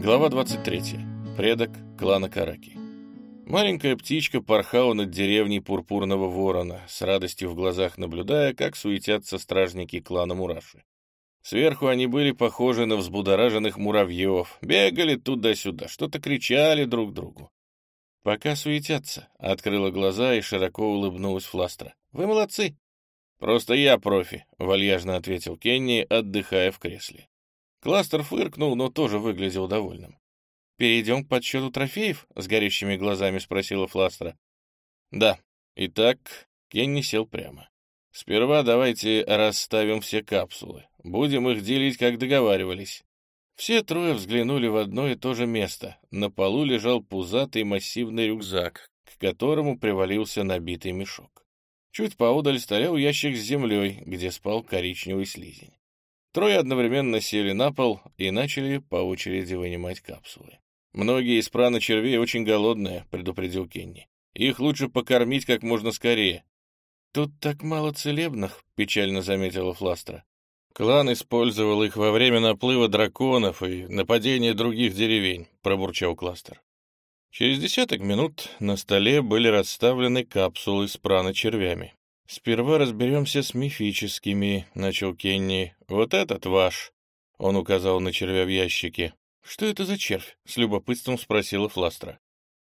Глава 23. Предок клана Караки. Маленькая птичка порхала над деревней Пурпурного Ворона, с радостью в глазах наблюдая, как суетятся стражники клана Мураши. Сверху они были похожи на взбудораженных муравьев, бегали туда-сюда, что-то кричали друг другу. «Пока суетятся», — открыла глаза и широко улыбнулась Фластра. «Вы молодцы!» «Просто я профи», — вальяжно ответил Кенни, отдыхая в кресле. Кластер фыркнул, но тоже выглядел довольным. «Перейдем к подсчету трофеев?» — с горящими глазами спросила Фластра. «Да. Итак», — Кенни сел прямо. «Сперва давайте расставим все капсулы. Будем их делить, как договаривались». Все трое взглянули в одно и то же место. На полу лежал пузатый массивный рюкзак, к которому привалился набитый мешок. Чуть поодаль стоял ящик с землей, где спал коричневый слизень. Трое одновременно сели на пол и начали по очереди вынимать капсулы. «Многие из прана-червей очень голодные», — предупредил Кенни. «Их лучше покормить как можно скорее». «Тут так мало целебных», — печально заметила Фластра. «Клан использовал их во время наплыва драконов и нападения других деревень», — пробурчал Кластер. Через 10 минут на столе были расставлены капсулы с прана-червями. «Сперва разберемся с мифическими», — начал Кенни. «Вот этот ваш», — он указал на червя в ящике. «Что это за червь?» — с любопытством спросила Фластра.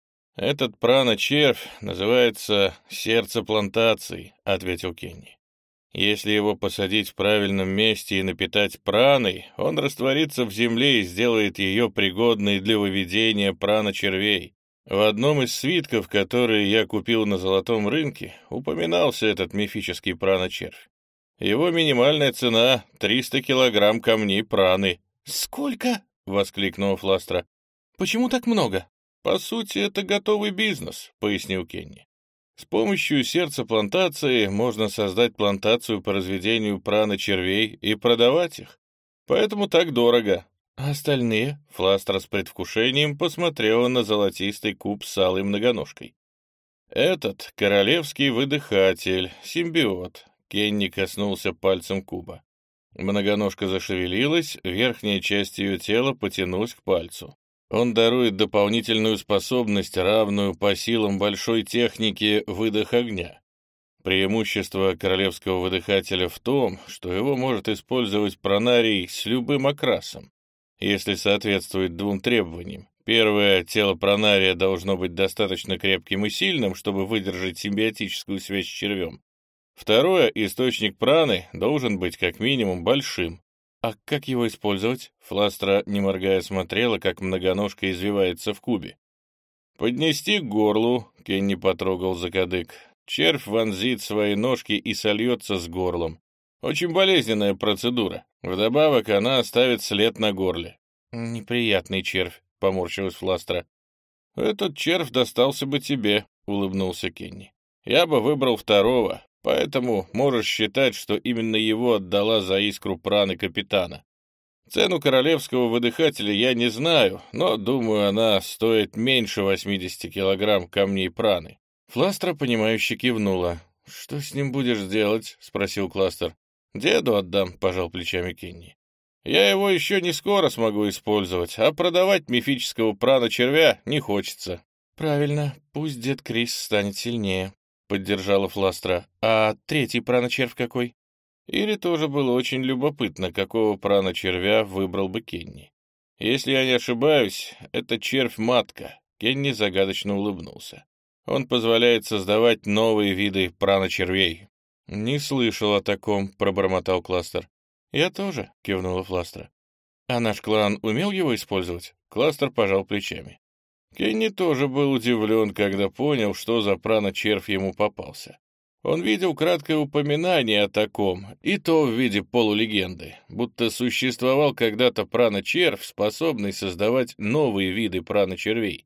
«Этот прана-червь называется сердце плантаций», — ответил Кенни. «Если его посадить в правильном месте и напитать праной, он растворится в земле и сделает ее пригодной для выведения прана-червей. В одном из свитков, которые я купил на золотом рынке, упоминался этот мифический прана-червь. Его минимальная цена — 300 килограмм камней праны». «Сколько?» — воскликнула Фластра. «Почему так много?» «По сути, это готовый бизнес», — пояснил Кенни. «С помощью сердца плантации можно создать плантацию по разведению прана-червей и продавать их. Поэтому так дорого». «А остальные?» — Фластра с предвкушением посмотрела на золотистый куб с алой многоножкой. «Этот — королевский выдыхатель, симбиот». Кенни коснулся пальцем куба. Многоножка зашевелилась, верхняя часть ее тела потянулась к пальцу. Он дарует дополнительную способность, равную по силам большой техники выдох огня. Преимущество королевского выдыхателя в том, что его может использовать пранарий с любым окрасом, если соответствует двум требованиям. Первое, тело пранария должно быть достаточно крепким и сильным, чтобы выдержать симбиотическую связь с червем. Второе, источник праны должен быть как минимум большим. А как его использовать? Фластра, не моргая, смотрела, как многоножка извивается в кубе. «Поднести к горлу», — Кенни потрогал закадык. «Червь вонзит свои ножки и сольется с горлом. Очень болезненная процедура. Вдобавок она оставит след на горле». «Неприятный червь», — поморщилась Фластра. «Этот червь достался бы тебе», — улыбнулся Кенни. «Я бы выбрал второго, поэтому можешь считать, что именно его отдала за искру праны капитана. Цену королевского выдыхателя я не знаю, но, думаю, она стоит меньше 80 килограмм камней праны». Фластра, понимающе кивнула. «Что с ним будешь делать?» — спросил Кластер. «Деду отдам», — пожал плечами Кенни. «Я его еще не скоро смогу использовать, а продавать мифического прана-червя не хочется». «Правильно, пусть дед Крис станет сильнее», — поддержала Фластра. «А третий прана-червь какой?» Ире тоже было очень любопытно, какого прана-червя выбрал бы Кенни. «Если я не ошибаюсь, это червь-матка», — Кенни загадочно улыбнулся. «Он позволяет создавать новые виды прана-червей». «Не слышал о таком», — пробормотал Кластер. «Я тоже», — кивнула Фластра. «А наш клан умел его использовать?» Кластер пожал плечами. Кенни тоже был удивлен, когда понял, что за прана-червь ему попался. Он видел краткое упоминание о таком, и то в виде полулегенды, будто существовал когда-то прана-червь, способный создавать новые виды прана-червей.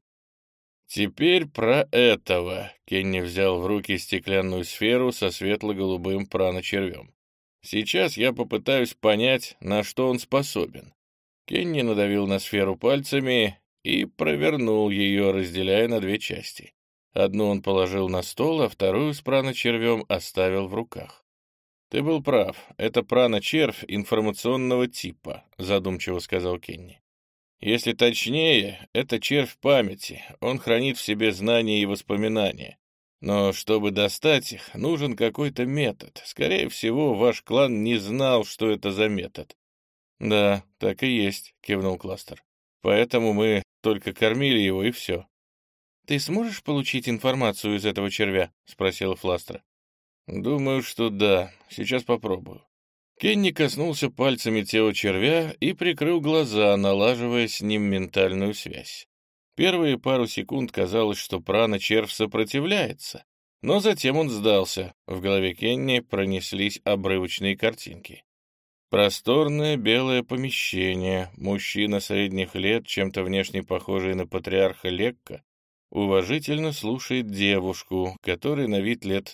«Теперь про этого», — Кенни взял в руки стеклянную сферу со светло-голубым прана-червем. «Сейчас я попытаюсь понять, на что он способен». Кенни надавил на сферу пальцами и провернул ее, разделяя на две части. Одну он положил на стол, а вторую с прана-червем оставил в руках. «Ты был прав, это прана-червь информационного типа», — задумчиво сказал Кенни. Если точнее, это червь памяти, он хранит в себе знания и воспоминания. Но чтобы достать их, нужен какой-то метод. Скорее всего, ваш клан не знал, что это за метод. «Да, так и есть», — кивнул Кластер. «Поэтому мы только кормили его, и все». «Ты сможешь получить информацию из этого червя?» — спросила Фластер. «Думаю, что да. Сейчас попробую». Кенни коснулся пальцами тела червя и прикрыл глаза, налаживая с ним ментальную связь. Первые пару секунд казалось, что прана-червь сопротивляется, но затем он сдался. В голове Кенни пронеслись обрывочные картинки. Просторное белое помещение, мужчина средних лет, чем-то внешне похожий на патриарха Лекка, уважительно слушает девушку, которой на вид лет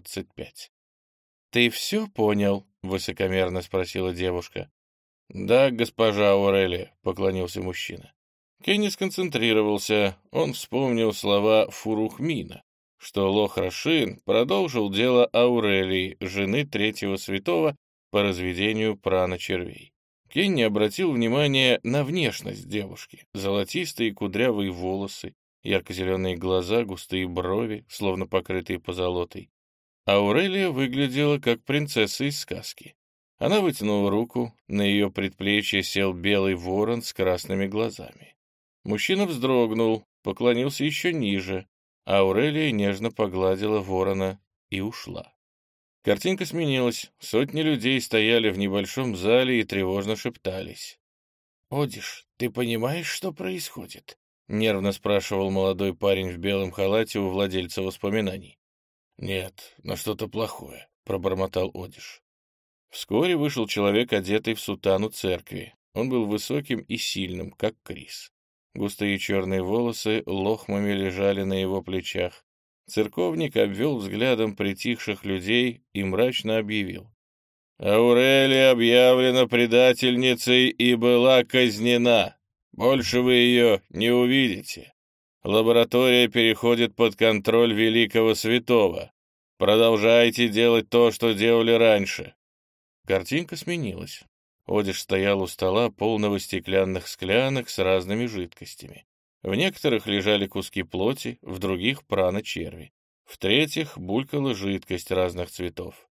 25. «Ты все понял?» — высокомерно спросила девушка. «Да, госпожа Аурелия», — поклонился мужчина. Кенни сконцентрировался, он вспомнил слова Фурухмина, что Лох-Рашин продолжил дело Аурелии, жены третьего святого, по разведению прана-червей. Кенни обратил внимание на внешность девушки. Золотистые кудрявые волосы, ярко-зеленые глаза, густые брови, словно покрытые позолотой. Аурелия выглядела как принцесса из сказки. Она вытянула руку, на ее предплечье сел белый ворон с красными глазами. Мужчина вздрогнул, поклонился еще ниже. Аурелия нежно погладила ворона и ушла. Картинка сменилась. Сотни людей стояли в небольшом зале и тревожно шептались. «Одиш, ты понимаешь, что происходит?» — нервно спрашивал молодой парень в белом халате у владельца воспоминаний. «Нет, но что-то плохое», — пробормотал Одиш. Вскоре вышел человек, одетый в сутану церкви. Он был высоким и сильным, как Крис. Густые черные волосы лохмами лежали на его плечах. Церковник обвел взглядом притихших людей и мрачно объявил. «Аурелия объявлена предательницей и была казнена. Больше вы ее не увидите. Лаборатория переходит под контроль великого святого. Продолжайте делать то, что делали раньше». Картинка сменилась. Одиш стоял у стола, полного стеклянных склянок с разными жидкостями. В некоторых лежали куски плоти, в других — прана-черви. В-третьих, булькала жидкость разных цветов.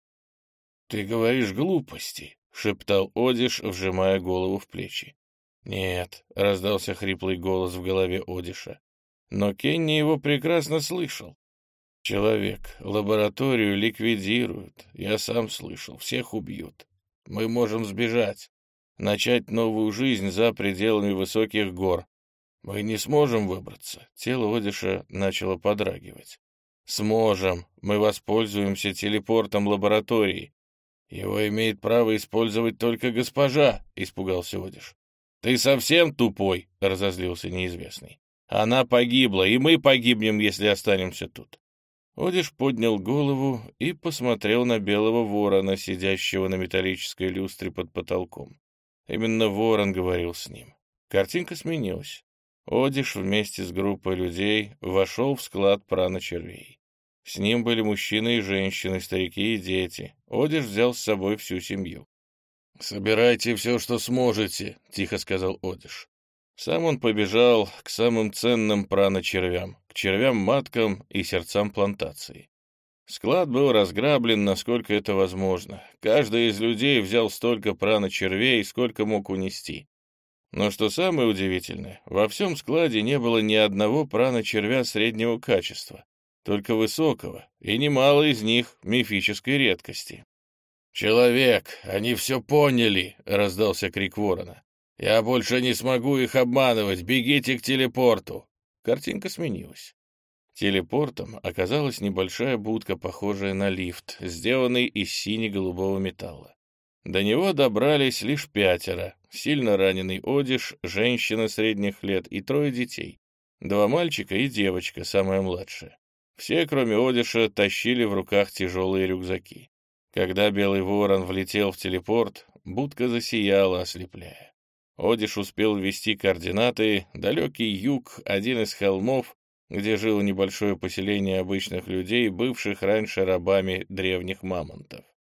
«Ты говоришь глупости», — шептал Одиш, вжимая голову в плечи. «Нет», — раздался хриплый голос в голове Одиша. Но Кенни его прекрасно слышал. «Человек, лабораторию ликвидируют. Я сам слышал, всех убьют. Мы можем сбежать, начать новую жизнь за пределами высоких гор. Мы не сможем выбраться». Тело Одиша начало подрагивать. «Сможем. Мы воспользуемся телепортом лаборатории. Его имеет право использовать только госпожа», — испугался Одиш. «Ты совсем тупой?» — разозлился неизвестный. «Она погибла, и мы погибнем, если останемся тут». Одиш поднял голову и посмотрел на белого ворона, сидящего на металлической люстре под потолком. Именно ворон говорил с ним. Картинка сменилась. Одиш вместе с группой людей вошел в склад прана-червей. С ним были мужчины и женщины, старики и дети. Одиш взял с собой всю семью. «Собирайте все, что сможете», — тихо сказал Одиш. Сам он побежал к самым ценным прана-червям, к червям-маткам и сердцам плантации. Склад был разграблен, насколько это возможно. Каждый из людей взял столько прана-червей, сколько мог унести. Но что самое удивительное, во всем складе не было ни одного прана-червя среднего качества, только высокого, и немало из них мифической редкости. «Человек, они все поняли!» — раздался крик ворона. «Я больше не смогу их обманывать! Бегите к телепорту!» Картинка сменилась. Телепортом оказалась небольшая будка, похожая на лифт, сделанный из сине-голубого металла. До него добрались лишь 5: сильно раненый Одиш, женщина средних лет и 3 детей. 2 мальчика и девочка, самая младшая. Все, кроме Одиша, тащили в руках тяжелые рюкзаки. Когда белый ворон влетел в телепорт, будка засияла, ослепляя. Одиш успел ввести координаты: далекий юг, один из холмов, где жило небольшое поселение обычных людей, бывших раньше рабами древних мамонтов.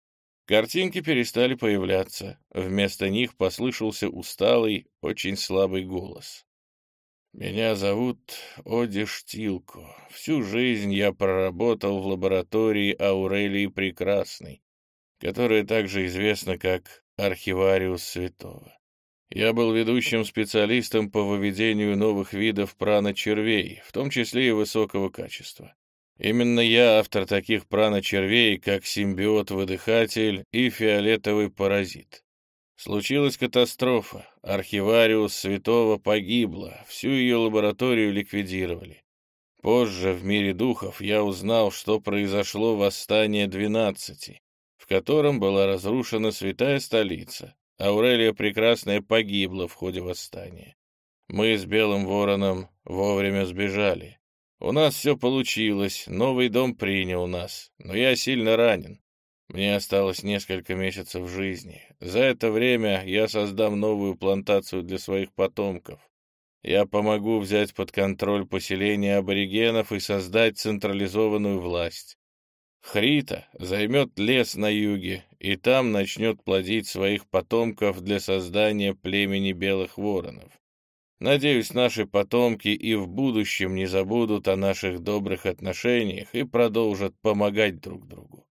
Картинки перестали появляться. Вместо них послышался усталый, очень слабый голос. «Меня зовут Одиш Тилко. Всю жизнь я проработал в лаборатории Аурелии Прекрасной, которая также известна как Архивариус Святого. Я был ведущим специалистом по выведению новых видов праночервей, в том числе и высокого качества. Именно я автор таких праночервей, как симбиот-выдыхатель и фиолетовый паразит. Случилась катастрофа. Архивариус Святого погибла, всю ее лабораторию ликвидировали. Позже в мире духов я узнал, что произошло восстание 12, в котором была разрушена святая столица. Аурелия Прекрасная погибла в ходе восстания. Мы с Белым Вороном вовремя сбежали. У нас все получилось, новый дом принял нас, но я сильно ранен. Мне осталось несколько месяцев жизни. За это время я создам новую плантацию для своих потомков. Я помогу взять под контроль поселение аборигенов и создать централизованную власть. Хрита займет лес на юге, и там начнет плодить своих потомков для создания племени белых воронов. Надеюсь, наши потомки и в будущем не забудут о наших добрых отношениях и продолжат помогать друг другу.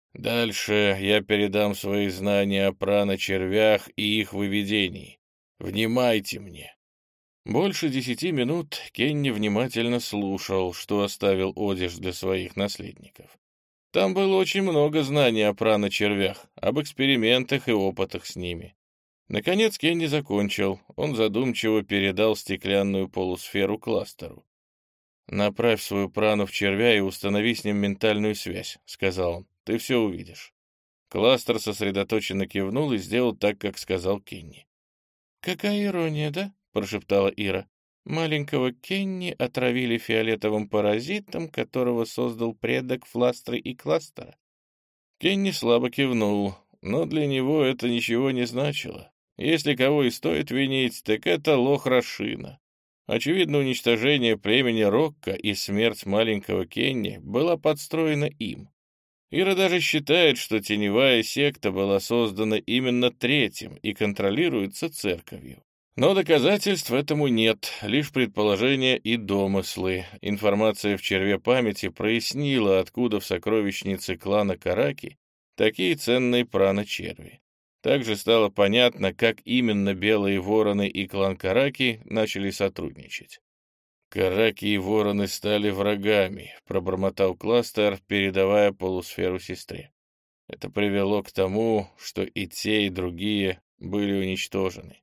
Дальше я передам свои знания о праночервях и их выведении. Внимайте мне». Больше 10 минут Кенни внимательно слушал, что оставил Одиш для своих наследников. Там было очень много знаний о праночервях, об экспериментах и опытах с ними. Наконец Кенни закончил. Он задумчиво передал стеклянную полусферу Кластеру. «Направь свою прану в червя и установи с ним ментальную связь», — сказал он. «Ты все увидишь». Кластер сосредоточенно кивнул и сделал так, как сказал Кенни. «Какая ирония, да?» — прошептала Ира. «Маленького Кенни отравили фиолетовым паразитом, которого создал предок Фластры и Кластера». Кенни слабо кивнул, но для него это ничего не значило. Если кого и стоит винить, так это лох Рашина. Очевидно, уничтожение племени Рокка и смерть маленького Кенни была подстроена им. Ира даже считает, что теневая секта была создана именно третьим и контролируется церковью. Но доказательств этому нет, лишь предположения и домыслы. Информация в черве памяти прояснила, откуда в сокровищнице клана Караки такие ценные праночерви. Также стало понятно, как именно Белые Вороны и клан Караки начали сотрудничать. «Караки и Вороны стали врагами», — пробормотал Кластер, передавая полусферу сестре. Это привело к тому, что и те, и другие были уничтожены.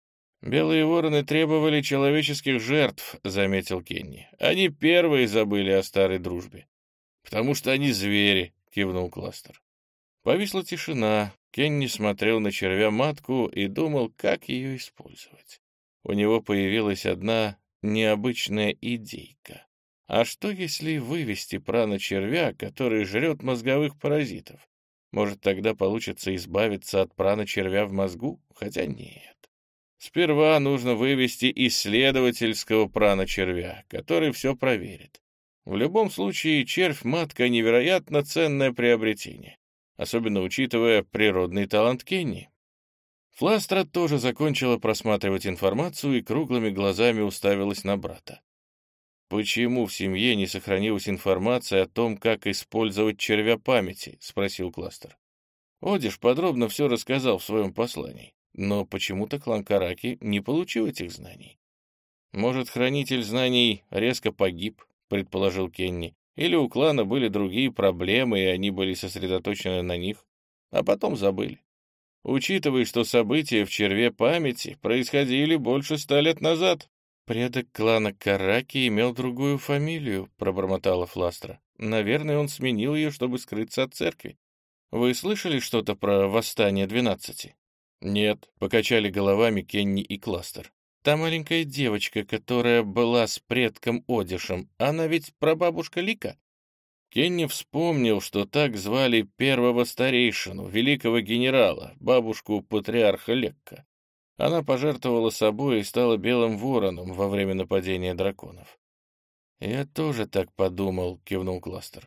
«Белые вороны требовали человеческих жертв», — заметил Кенни. «Они первые забыли о старой дружбе». «Потому что они звери», — кивнул Кластер. Повисла тишина. Кенни смотрел на червя-матку и думал, как ее использовать. У него появилась одна необычная идейка. А что, если вывести прана-червя, который жрет мозговых паразитов? Может, тогда получится избавиться от прана-червя в мозгу? Хотя нет. Сперва нужно вывести исследовательского прана-червя, который все проверит. В любом случае, червь-матка — невероятно ценное приобретение, особенно учитывая природный талант Кенни. Фластра тоже закончила просматривать информацию и круглыми глазами уставилась на брата. «Почему в семье не сохранилась информация о том, как использовать червя памяти?» — спросил Кластер. Одиш подробно все рассказал в своем послании. Но почему-то клан Караки не получил этих знаний. «Может, хранитель знаний резко погиб», — предположил Кенни, «или у клана были другие проблемы, и они были сосредоточены на них, а потом забыли. Учитывая, что события в черве памяти происходили больше 100 лет назад». «Предок клана Караки имел другую фамилию», — пробормотала Фластра. «Наверное, он сменил ее, чтобы скрыться от церкви. Вы слышали что-то про восстание 12?» «Нет», — покачали головами Кенни и Кластер. «Та маленькая девочка, которая была с предком Одишем, она ведь прабабушка Лика?» Кенни вспомнил, что так звали первого старейшину, великого генерала, бабушку патриарха Лекка. Она пожертвовала собой и стала белым вороном во время нападения драконов. «Я тоже так подумал», — кивнул Кластер.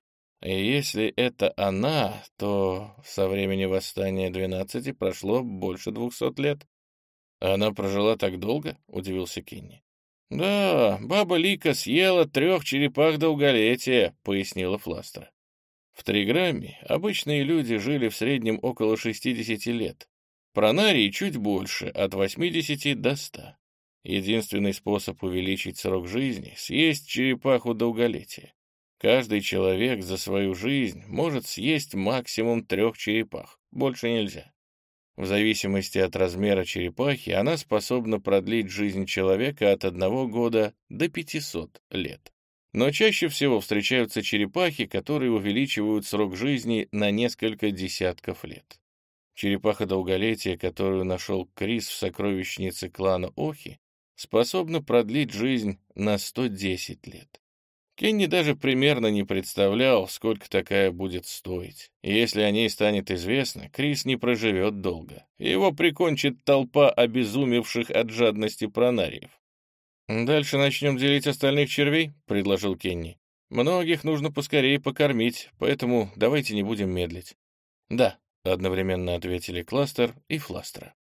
И если это она, то со времени восстания 12 прошло больше 200 лет. Она прожила так долго? — удивился Кенни. Да, баба Лика съела 3 черепах долголетия, — пояснила Фластра. В Триграмме обычные люди жили в среднем около 60 лет. Пронарии чуть больше, от 80 до 100. Единственный способ увеличить срок жизни — съесть черепаху долголетия. Каждый человек за свою жизнь может съесть максимум 3 черепах, больше нельзя. В зависимости от размера черепахи она способна продлить жизнь человека от 1 года до 500 лет. Но чаще всего встречаются черепахи, которые увеличивают срок жизни на несколько десятков лет. Черепаха долголетия, которую нашел Крис в сокровищнице клана Охи, способна продлить жизнь на 110 лет. Кенни даже примерно не представлял, сколько такая будет стоить. И если о ней станет известно, Крис не проживет долго. Его прикончит толпа обезумевших от жадности пронариев. «Дальше начнем делить остальных червей», — предложил Кенни. «Многих нужно поскорее покормить, поэтому давайте не будем медлить». «Да», — одновременно ответили Кластер и Фластра.